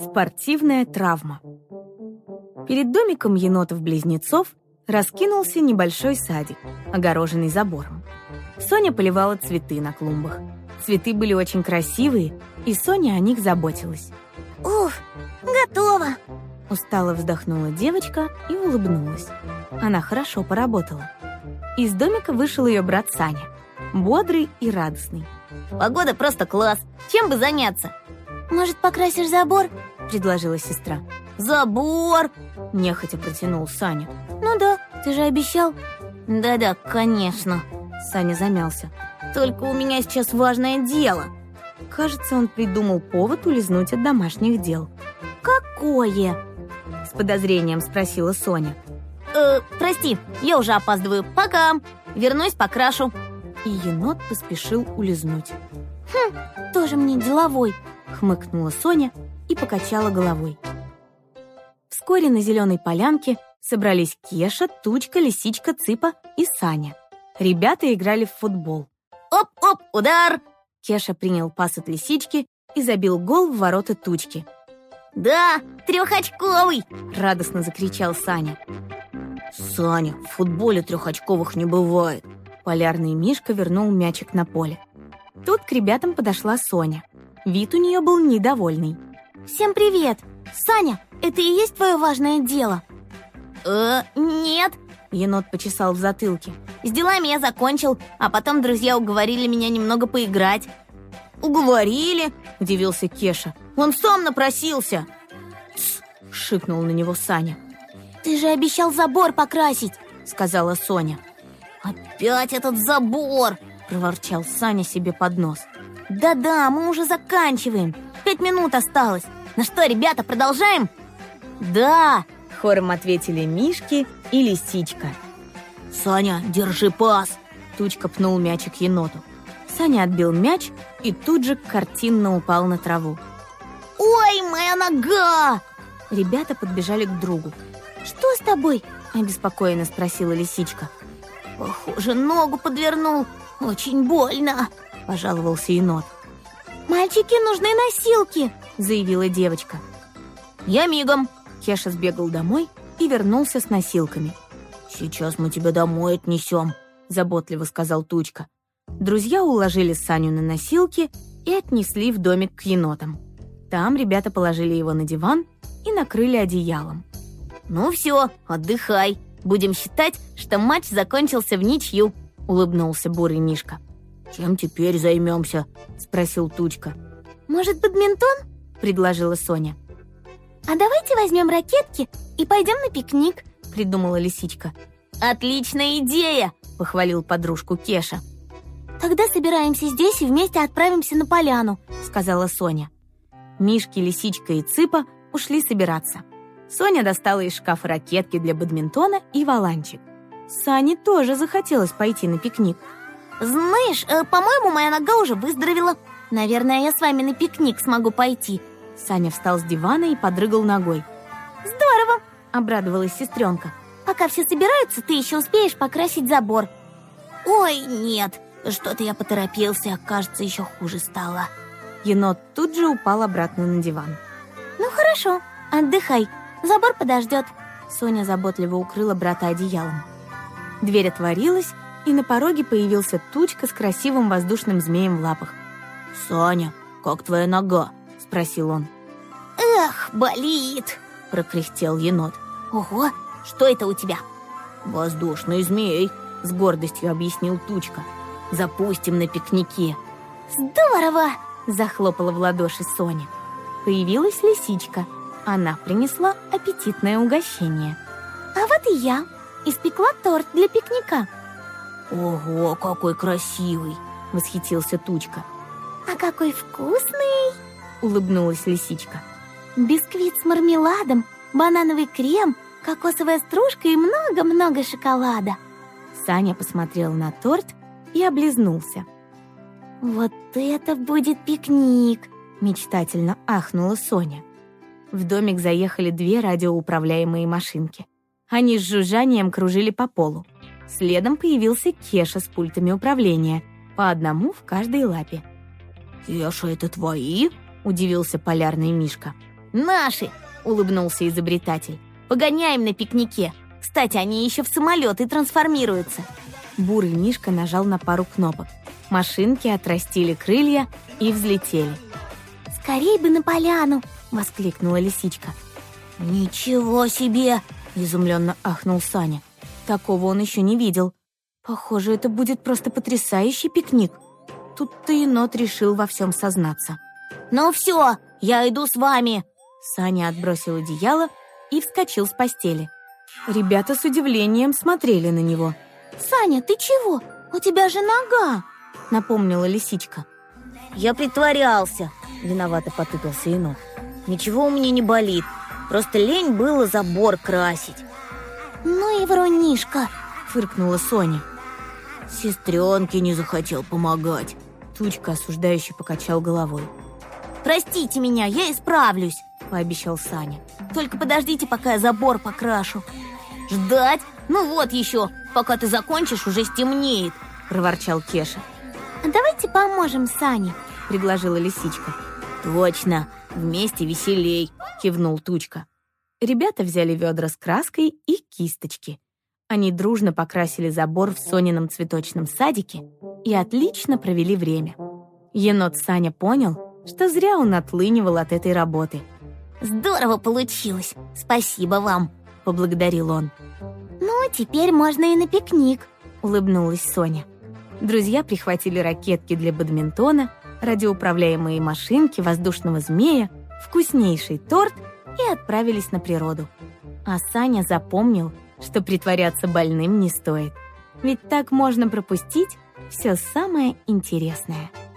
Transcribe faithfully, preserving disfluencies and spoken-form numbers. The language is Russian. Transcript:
Спортивная травма. Перед домиком енотов-близнецов раскинулся небольшой садик, огороженный забором. Соня поливала цветы на клумбах. Цветы были очень красивые, и Соня о них заботилась. «Уф, готово!» Устало вздохнула девочка и улыбнулась. Она хорошо поработала. Из домика вышел ее брат Саня, бодрый и радостный. «Погода просто класс! Чем бы заняться?» «Может, покрасишь забор?» — предложила сестра. «Забор!» — нехотя протянул Саня. «Ну да, ты же обещал». «Да-да, конечно». Саня замялся. «Только у меня сейчас важное дело». Кажется, он придумал повод улизнуть от домашних дел. «Какое?» — с подозрением спросила Соня. «Э, прости, я уже опаздываю. Пока. Вернусь, покрашу». И енот поспешил улизнуть. «Хм, тоже мне деловой», — хмыкнула Соня и покачала головой. Вскоре на зеленой полянке собрались Кеша, Тучка, Лисичка, Цыпа и Саня. Ребята играли в футбол. «Оп-оп, удар!» Кеша принял пас от Лисички и забил гол в ворота Тучки. «Да, трехочковый!» — радостно закричал Саня. «Саня, в футболе трехочковых не бывает!» Полярный Мишка вернул мячик на поле. Тут к ребятам подошла Соня. Вид у нее был недовольный. «Всем привет! Саня, это и есть твое важное дело?» «Э, нет!» — енот почесал в затылке. «С делами я закончил, а потом друзья уговорили меня немного поиграть». «Уговорили?» — удивился Кеша. «Он сам напросился!» «Тсс!» — шикнул на него Саня. «Ты же обещал забор покрасить!» — сказала Соня. «Опять этот забор!» — проворчал Саня себе под нос. «Да-да, мы уже заканчиваем. Пять минут осталось. Ну что, ребята, продолжаем?» «Да!» — хором ответили Мишки и Лисичка. «Саня, держи пас!» — Тучка пнул мячик еноту. Саня отбил мяч и тут же картинно упал на траву. «Ой, моя нога!» Ребята подбежали к другу. «Что с тобой?» — обеспокоенно спросила Лисичка. «Похоже, ногу подвернул. Очень больно», — пожаловался енот. «Мальчики, нужны носилки», — заявила девочка. «Я мигом». Кеша сбегал домой и вернулся с носилками. «Сейчас мы тебя домой отнесем», — заботливо сказал Тучка. Друзья уложили Саню на носилки и отнесли в домик к енотам. Там ребята положили его на диван и накрыли одеялом. «Ну все, отдыхай. Будем считать, что матч закончился в ничью», — улыбнулся бурый Мишка. «Чем теперь займемся?» — спросил Тучка. «Может, бадминтон?» — предложила Соня. «А давайте возьмем ракетки и пойдем на пикник», — придумала Лисичка. «Отличная идея!» — похвалил подружку Кеша. «Тогда собираемся здесь и вместе отправимся на поляну», — сказала Соня. Мишки, Лисичка и Цыпа ушли собираться. Соня достала из шкафа ракетки для бадминтона и воланчик. Сане тоже захотелось пойти на пикник. «Знаешь, э, по-моему, моя нога уже выздоровела. Наверное, я с вами на пикник смогу пойти». Саня встал с дивана и подрыгал ногой. «Здорово!» — обрадовалась сестренка. «Пока все собираются, ты еще успеешь покрасить забор». «Ой, нет, что-то я поторопился, кажется, еще хуже стало». Енот тут же упал обратно на диван. «Ну хорошо, отдыхай, забор подождет». Соня заботливо укрыла брата одеялом. Дверь отворилась, и на пороге появился Тучка с красивым воздушным змеем в лапах. «Саня, как твоя нога?» — спросил он. «Эх, болит!» — прокряхтел енот. «Ого, что это у тебя?» «Воздушный змей», — с гордостью объяснил Тучка. «Запустим на пикнике». «Здорово!» — захлопала в ладоши Соня. Появилась Лисичка. Она принесла аппетитное угощение. «А вот и я испекла торт для пикника». «Ого, какой красивый!» — восхитился Тучка. «А какой вкусный!» — улыбнулась Лисичка. «Бисквит с мармеладом, банановый крем, кокосовая стружка и много-много шоколада». Саня посмотрел на торт и облизнулся. «Вот это будет пикник!» — мечтательно ахнула Соня. В домик заехали две радиоуправляемые машинки. Они с жужжанием кружили по полу. Следом появился Кеша с пультами управления, по одному в каждой лапе. «Кеша, это твои?» — удивился полярный Мишка. «Наши!» — улыбнулся изобретатель. «Погоняем на пикнике. Кстати, они еще в самолеты трансформируются». Бурый Мишка нажал на пару кнопок. Машинки отрастили крылья и взлетели. «Скорей бы на поляну!» — воскликнула лисичка. «Ничего себе!» — изумленно ахнул Саня. Такого он еще не видел. Похоже, это будет просто потрясающий пикник. Тут-то енот решил во всем сознаться. «Ну все, я иду с вами!» Саня отбросил одеяло и вскочил с постели. Ребята с удивлением смотрели на него. «Саня, ты чего? У тебя же нога!» — напомнила лисичка. «Я притворялся!» — виновато потупился енот. «Ничего у меня не болит, просто лень было забор красить». «Ну и врунишка!» — фыркнула Соня. «Сестренке не захотел помогать». Тучка осуждающе покачал головой. «Простите меня, я исправлюсь», — пообещал Саня. «Только подождите, пока я забор покрашу». «Ждать? Ну вот еще, пока ты закончишь, уже стемнеет», — проворчал Кеша. «А давайте поможем Сане», — предложила лисичка. «Точно, вместе веселей», — кивнул Тучка. Ребята взяли ведра с краской и кисточки. Они дружно покрасили забор в Сонином цветочном садике и отлично провели время. Енот Саня понял, что зря он отлынивал от этой работы. «Здорово получилось! Спасибо вам!» — поблагодарил он. «Ну, теперь можно и на пикник», — улыбнулась Соня. Друзья прихватили ракетки для бадминтона, радиоуправляемые машинки, воздушного змея, вкуснейший торт и отправились на природу. А Саня запомнил, что притворяться больным не стоит. Ведь так можно пропустить все самое интересное.